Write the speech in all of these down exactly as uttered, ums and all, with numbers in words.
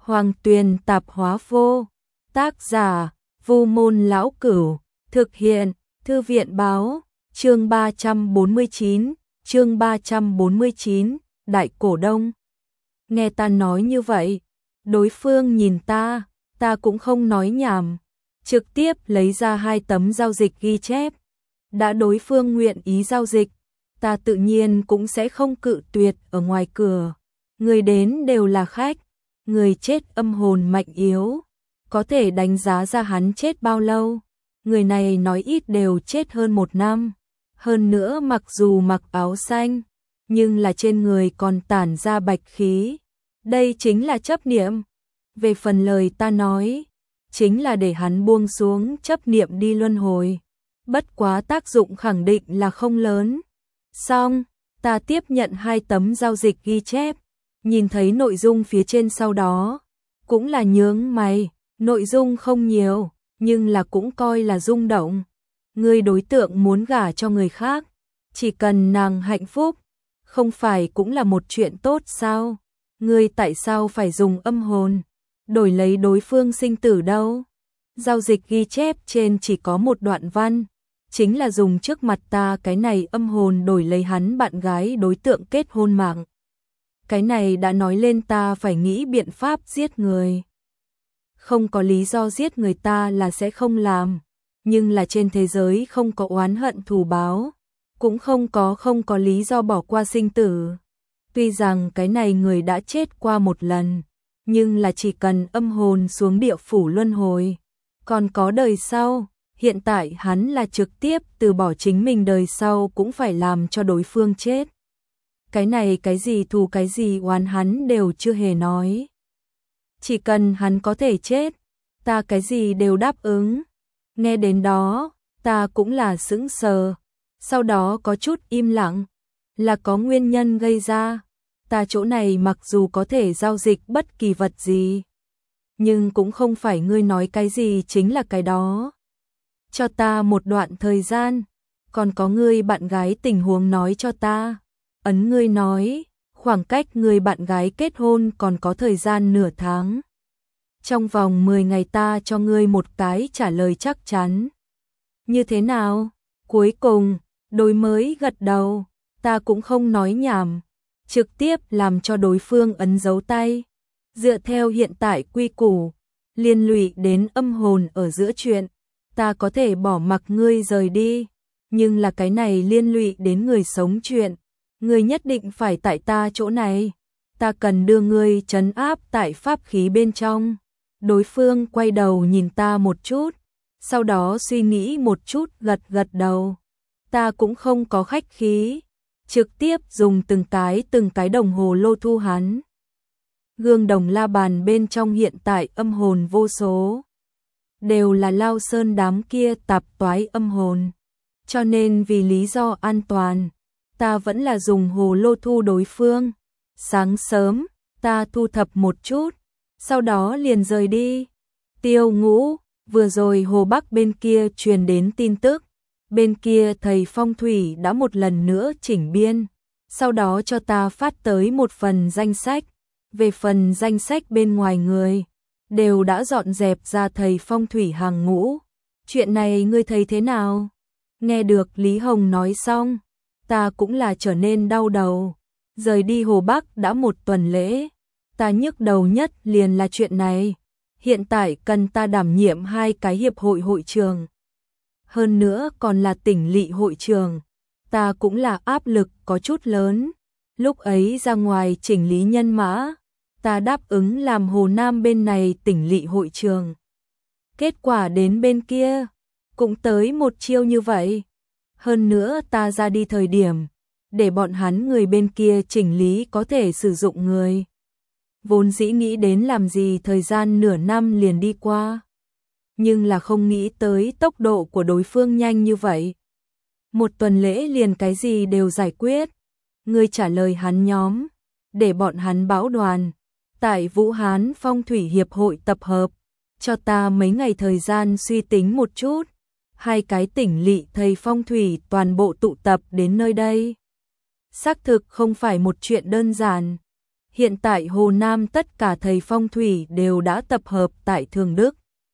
Hoàng Tuyền Tạp Hóa Vô. Tác giả: Vu Môn Lão Cửu. Thực hiện: Thư viện Báo. Chương ba trăm bốn mươi chín, chương ba trăm bốn mươi chín, Đại Cổ Đông. Nghe ta nói như vậy, đối phương nhìn ta, ta cũng không nói nhảm, trực tiếp lấy ra hai tấm giao dịch ghi chép. Đã đối phương nguyện ý giao dịch, ta tự nhiên cũng sẽ không cự tuyệt. Ở ngoài cửa, người đến đều là khách, người chết âm hồn mạnh yếu, có thể đánh giá ra hắn chết bao lâu. Người này nói ít đều chết hơn một năm, hơn nữa mặc dù mặc áo xanh, nhưng là trên người còn tản ra bạch khí. Đây chính là chấp niệm. Về phần lời ta nói, chính là để hắn buông xuống chấp niệm đi luân hồi. Bất quá tác dụng khẳng định là không lớn. Xong, ta tiếp nhận hai tấm giao dịch ghi chép, nhìn thấy nội dung phía trên sau đó, cũng là nhướng mày. Nội dung không nhiều, nhưng là cũng coi là rung động. Người đối tượng muốn gả cho người khác, chỉ cần nàng hạnh phúc, không phải cũng là một chuyện tốt sao? Người tại sao phải dùng âm hồn đổi lấy đối phương sinh tử đâu? Giao dịch ghi chép trên chỉ có một đoạn văn, chính là dùng trước mặt ta cái này âm hồn đổi lấy hắn bạn gái đối tượng kết hôn mạng. Cái này đã nói lên ta phải nghĩ biện pháp giết người. Không có lý do giết người ta là sẽ không làm, nhưng là trên thế giới không có oán hận thù báo, cũng không có không có lý do bỏ qua sinh tử. Tuy rằng cái này người đã chết qua một lần, nhưng là chỉ cần âm hồn xuống địa phủ luân hồi, còn có đời sau. Hiện tại hắn là trực tiếp từ bỏ chính mình đời sau cũng phải làm cho đối phương chết. Cái này cái gì thù cái gì oán hắn đều chưa hề nói. Chỉ cần hắn có thể chết, ta cái gì đều đáp ứng. Nghe đến đó, ta cũng là sững sờ, sau đó có chút im lặng, là có nguyên nhân gây ra. Ta chỗ này mặc dù có thể giao dịch bất kỳ vật gì, nhưng cũng không phải ngươi nói cái gì chính là cái đó. Cho ta một đoạn thời gian, còn có ngươi bạn gái tình huống nói cho ta. Ấn ngươi nói, khoảng cách người bạn gái kết hôn còn có thời gian nửa tháng. Trong vòng mười ngày ta cho ngươi một cái trả lời chắc chắn. Như thế nào? Cuối cùng, đối mới gật đầu, ta cũng không nói nhảm, trực tiếp làm cho đối phương ấn dấu tay. Dựa theo hiện tại quy củ, liên lụy đến âm hồn ở giữa chuyện, ta có thể bỏ mặc ngươi rời đi, nhưng là cái này liên lụy đến người sống chuyện, ngươi nhất định phải tại ta chỗ này, ta cần đưa ngươi trấn áp tại pháp khí bên trong. Đối phương quay đầu nhìn ta một chút, sau đó suy nghĩ một chút gật gật đầu. Ta cũng không có khách khí, trực tiếp dùng từng cái từng cái đồng hồ lô thu hắn. Gương đồng la bàn bên trong hiện tại âm hồn vô số, đều là Lao Sơn đám kia tạp toái âm hồn, cho nên vì lý do an toàn, ta vẫn là dùng hồ lô thu đối phương. Sáng sớm, ta thu thập một chút, sau đó liền rời đi. Tiêu Ngũ, vừa rồi Hồ Bắc bên kia truyền đến tin tức, bên kia thầy phong thủy đã một lần nữa chỉnh biên, sau đó cho ta phát tới một phần danh sách. Về phần danh sách bên ngoài người, đều đã dọn dẹp ra thầy phong thủy hàng ngũ. Chuyện này ngươi thấy thế nào? Nghe được Lý Hồng nói xong, ta cũng là trở nên đau đầu. Rời đi Hồ Bắc đã một tuần lễ, ta nhức đầu nhất liền là chuyện này. Hiện tại cần ta đảm nhiệm hai cái hiệp hội hội trường, hơn nữa còn là tỉnh lỵ hội trường, ta cũng là áp lực có chút lớn. Lúc ấy ra ngoài chỉnh lý nhân mã, ta đáp ứng làm Hồ Nam bên này tỉnh lỵ hội trường. Kết quả đến bên kia, cũng tới một chiêu như vậy. Hơn nữa ta ra đi thời điểm, để bọn hắn người bên kia chỉnh lý có thể sử dụng người. Vốn dĩ nghĩ đến làm gì thời gian nửa năm liền đi qua, nhưng là không nghĩ tới tốc độ của đối phương nhanh như vậy. Một tuần lễ liền cái gì đều giải quyết. Ngươi trả lời hắn nhóm, để bọn hắn báo đoàn, tại Vũ Hán Phong Thủy Hiệp hội tập hợp, cho ta mấy ngày thời gian suy tính một chút. Hai cái tỉnh lỵ thầy phong thủy toàn bộ tụ tập đến nơi đây. Xác thực không phải một chuyện đơn giản. Hiện tại Hồ Nam tất cả thầy phong thủy đều đã tập hợp tại Thường Đức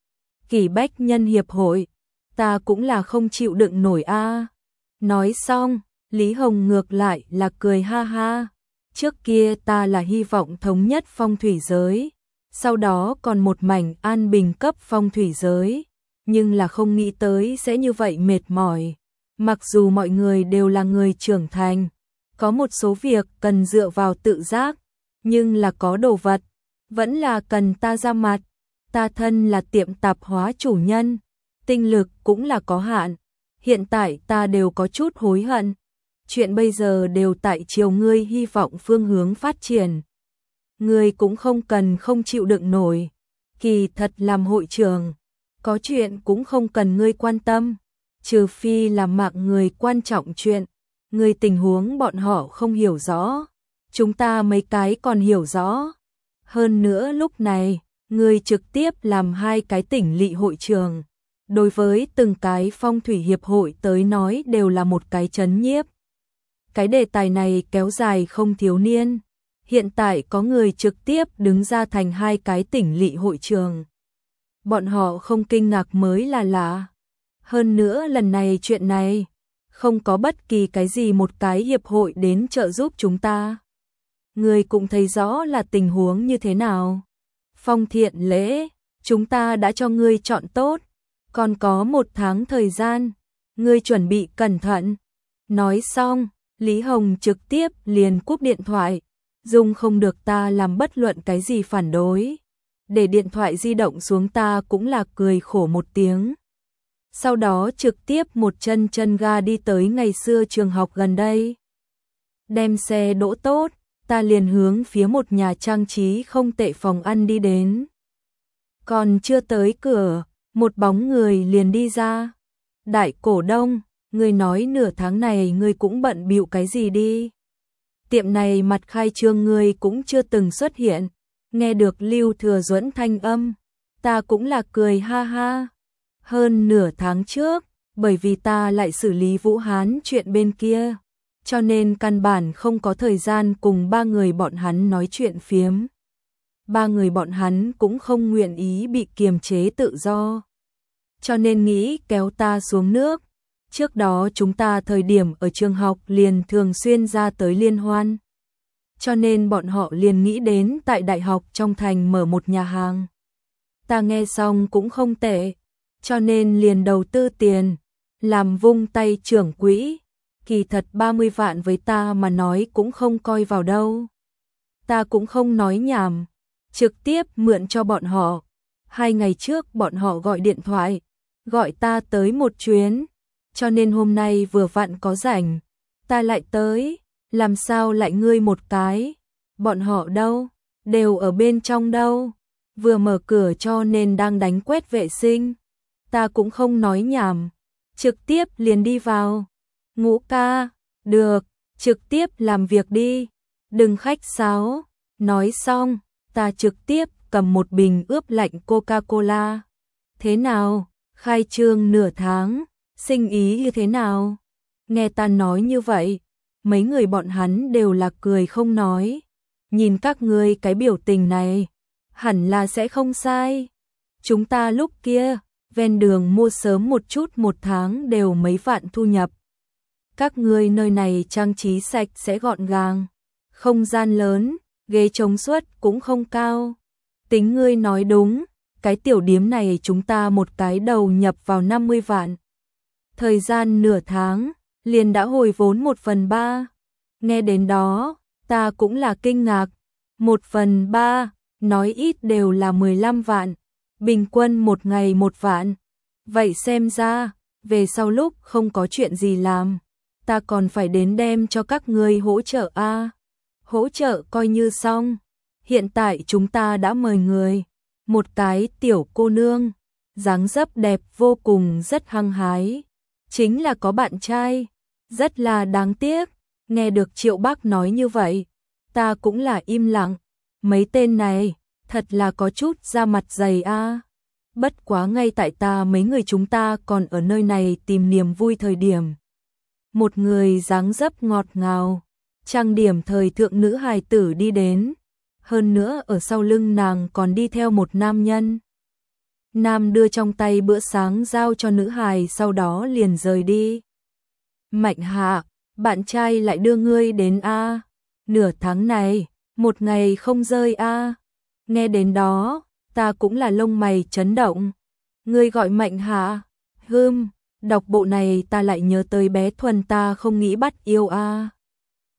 Kỷ Bách Nhân Hiệp hội, ta cũng là không chịu đựng nổi a. Nói xong, Lý Hồng ngược lại là cười ha ha. Trước kia ta là hy vọng thống nhất phong thủy giới, sau đó còn một mảnh an bình cấp phong thủy giới, nhưng là không nghĩ tới sẽ như vậy mệt mỏi. Mặc dù mọi người đều là người trưởng thành, có một số việc cần dựa vào tự giác, nhưng là có đồ vật, vẫn là cần ta ra mặt. Ta thân là tiệm tạp hóa chủ nhân, tinh lực cũng là có hạn, hiện tại ta đều có chút hối hận. Chuyện bây giờ đều tại chiều ngươi hy vọng phương hướng phát triển. Ngươi cũng không cần không chịu đựng nổi, kỳ thật làm hội trưởng, có chuyện cũng không cần ngươi quan tâm, trừ phi là mạng người quan trọng chuyện, ngươi tình huống bọn họ không hiểu rõ, chúng ta mấy cái còn hiểu rõ. Hơn nữa lúc này, ngươi trực tiếp làm hai cái tỉnh lỵ hội trường, đối với từng cái phong thủy hiệp hội tới nói đều là một cái chấn nhiếp. Cái đề tài này kéo dài không thiếu niên, hiện tại có người trực tiếp đứng ra thành hai cái tỉnh lỵ hội trường. Bọn họ không kinh ngạc mới là lạ. Hơn nữa lần này chuyện này, không có bất kỳ cái gì một cái hiệp hội đến trợ giúp chúng ta. Người cũng thấy rõ là tình huống như thế nào. Phong Thiện Lễ, chúng ta đã cho ngươi chọn tốt, còn có một tháng thời gian, ngươi chuẩn bị cẩn thận. Nói xong, Lý Hồng trực tiếp liền cúp điện thoại, dùng không được ta làm bất luận cái gì phản đối. Để điện thoại di động xuống ta cũng là cười khổ một tiếng. Sau đó trực tiếp một chân chân ga đi tới ngày xưa trường học gần đây. Đem xe đỗ tốt, ta liền hướng phía một nhà trang trí không tệ phòng ăn đi đến. Còn chưa tới cửa, một bóng người liền đi ra. Đại cổ đông, ngươi nói nửa tháng này ngươi cũng bận bịu cái gì đi. Tiệm này mặt khai trương ngươi cũng chưa từng xuất hiện. Nghe được Lưu Thừa Duẫn thanh âm, ta cũng là cười ha ha. Hơn nửa tháng trước, bởi vì ta lại xử lý Vũ Hán chuyện bên kia, cho nên căn bản không có thời gian cùng ba người bọn hắn nói chuyện phiếm. Ba người bọn hắn cũng không nguyện ý bị kiềm chế tự do, cho nên nghĩ kéo ta xuống nước. Trước đó chúng ta thời điểm ở trường học liền thường xuyên ra tới liên hoan, cho nên bọn họ liền nghĩ đến tại đại học trong thành mở một nhà hàng. Ta nghe xong cũng không tệ, cho nên liền đầu tư tiền, làm vung tay trưởng quỹ. Kỳ thật ba mươi vạn với ta mà nói cũng không coi vào đâu. Ta cũng không nói nhảm, trực tiếp mượn cho bọn họ. Hai ngày trước bọn họ gọi điện thoại, gọi ta tới một chuyến, cho nên hôm nay vừa vặn có rảnh, ta lại tới. Làm sao lại ngươi một cái? Bọn họ đâu? Đều ở bên trong đâu? Vừa mở cửa cho nên đang đánh quét vệ sinh. Ta cũng không nói nhảm, trực tiếp liền đi vào. Ngũ ca, được, trực tiếp làm việc đi, đừng khách sáo. Nói xong, ta trực tiếp cầm một bình ướp lạnh Coca-Cola. Thế nào? Khai trương nửa tháng, sinh ý như thế nào? Nghe ta nói như vậy, mấy người bọn hắn đều là cười không nói. Nhìn các ngươi cái biểu tình này, hẳn là sẽ không sai. Chúng ta lúc kia, ven đường mua sớm một chút một tháng đều mấy vạn thu nhập. Các ngươi nơi này trang trí sạch sẽ gọn gàng, không gian lớn, ghế chống suất cũng không cao. Tính ngươi nói đúng, cái tiểu điếm này chúng ta một cái đầu nhập vào năm mươi vạn. Thời gian nửa tháng, liền đã hồi vốn một phần ba. Nghe đến đó, ta cũng là kinh ngạc. Một phần ba, nói ít đều là mười lăm vạn, bình quân một ngày một vạn. Vậy xem ra, về sau lúc không có chuyện gì làm, ta còn phải đến đem cho các ngươi hỗ trợ a. À, hỗ trợ coi như xong. Hiện tại chúng ta đã mời người, một cái tiểu cô nương, dáng dấp đẹp vô cùng, rất hăng hái, chính là có bạn trai, rất là đáng tiếc. Nghe được Triệu Bác nói như vậy, ta cũng là im lặng. Mấy tên này, thật là có chút da mặt dày a. À. Bất quá ngay tại ta mấy người chúng ta còn ở nơi này tìm niềm vui thời điểm. Một người dáng dấp ngọt ngào, trang điểm thời thượng nữ hài tử đi đến, hơn nữa ở sau lưng nàng còn đi theo một nam nhân. Nam đưa trong tay bữa sáng giao cho nữ hài sau đó liền rời đi. Mạnh Hạ, bạn trai lại đưa ngươi đến a? Nửa tháng này, một ngày không rơi a? Nghe đến đó, ta cũng là lông mày chấn động. Ngươi gọi Mạnh Hạ? Hừm, đọc bộ này ta lại nhớ tới bé Thuần ta không nghĩ bắt yêu a.